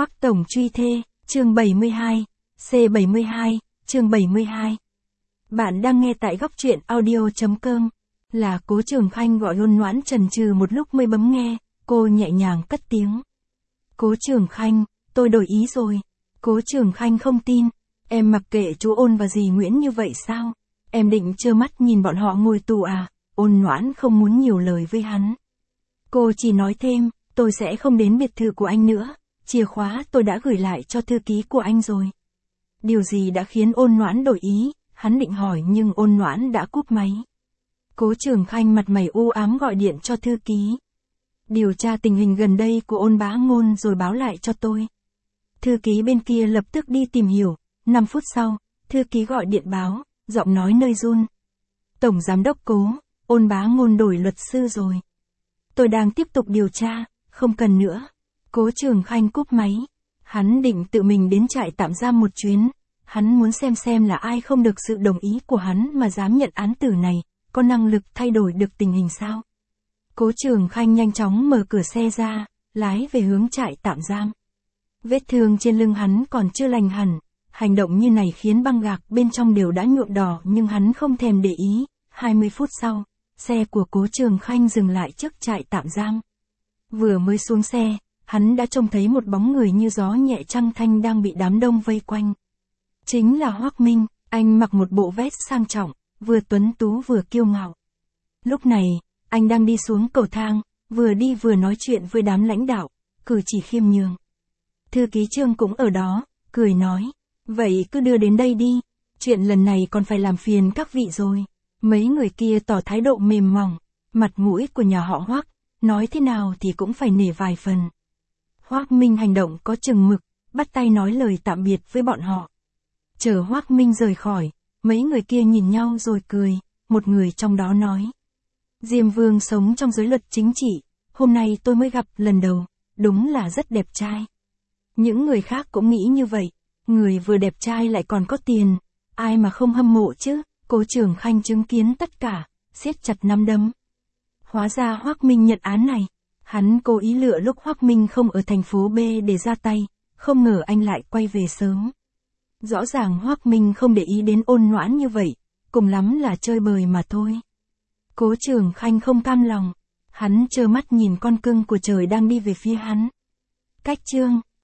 Hoắc tổng truy thê, chương 72, C72, chương 72. Bạn đang nghe tại góc truyện audio.com. Là Cố Trường Khanh gọi Ôn Noãn chần chừ một lúc mới bấm nghe, cô nhẹ nhàng cất tiếng. Cố Trường Khanh, tôi đổi ý rồi. Cố Trường Khanh không tin. Em mặc kệ chú Ôn và dì Nguyễn như vậy sao? Em định trơ mắt nhìn bọn họ ngồi tù à? Ôn Noãn không muốn nhiều lời với hắn. Cô chỉ nói thêm, tôi sẽ không đến biệt thự của anh nữa. Chìa khóa tôi đã gửi lại cho thư ký của anh rồi. Điều gì đã khiến Ôn Noãn đổi ý? Hắn định hỏi nhưng Ôn Noãn đã cúp máy. Cố Trường Khanh mặt mày u ám gọi điện cho thư ký. Điều tra tình hình gần đây của Ôn Bá Ngôn rồi báo lại cho tôi. Thư ký bên kia lập tức đi tìm hiểu. 5 phút sau, thư ký gọi điện báo, giọng nói nơi run. Tổng giám đốc Cố, Ôn Bá Ngôn đổi luật sư rồi. Tôi đang tiếp tục điều tra, không cần nữa. Cố Trường Khanh cúp máy. Hắn định tự mình đến trại tạm giam một chuyến. Hắn muốn xem là ai không được sự đồng ý của hắn mà dám nhận án tử này, có năng lực thay đổi được tình hình sao. Cố Trường Khanh nhanh chóng mở cửa xe ra, lái về hướng trại tạm giam. Vết thương trên lưng hắn còn chưa lành hẳn. Hành động như này khiến băng gạc bên trong đều đã nhuộm đỏ nhưng hắn không thèm để ý. 20 phút sau, xe của Cố Trường Khanh dừng lại trước trại tạm giam. Vừa mới xuống xe, hắn đã trông thấy một bóng người như gió nhẹ trăng thanh đang bị đám đông vây quanh. Chính là Hoắc Minh, anh mặc một bộ vest sang trọng, vừa tuấn tú vừa kiêu ngạo. Lúc này, anh đang đi xuống cầu thang, vừa đi vừa nói chuyện với đám lãnh đạo, cử chỉ khiêm nhường. Thư ký Trương cũng ở đó, cười nói, vậy cứ đưa đến đây đi, chuyện lần này còn phải làm phiền các vị rồi. Mấy người kia tỏ thái độ mềm mỏng, mặt mũi của nhà họ Hoắc, nói thế nào thì cũng phải nể vài phần. Hoắc Minh hành động có chừng mực, bắt tay nói lời tạm biệt với bọn họ. Chờ Hoắc Minh rời khỏi, mấy người kia nhìn nhau rồi cười, một người trong đó nói. Diêm Vương sống trong giới luật chính trị, hôm nay tôi mới gặp lần đầu, đúng là rất đẹp trai. Những người khác cũng nghĩ như vậy, người vừa đẹp trai lại còn có tiền, ai mà không hâm mộ chứ. Cố Trường Khanh chứng kiến tất cả, siết chặt nắm đấm. Hóa ra Hoắc Minh nhận án này, hắn cố ý lựa lúc Hoắc Minh không ở thành phố B để ra tay, không ngờ anh lại quay về sớm. Rõ ràng Hoắc Minh không để ý đến Ôn Noãn như vậy, cùng lắm là chơi bời mà thôi. Cố Trường Khanh không cam lòng, hắn trơ mắt nhìn con cưng của trời đang đi về phía hắn. Cách Trương,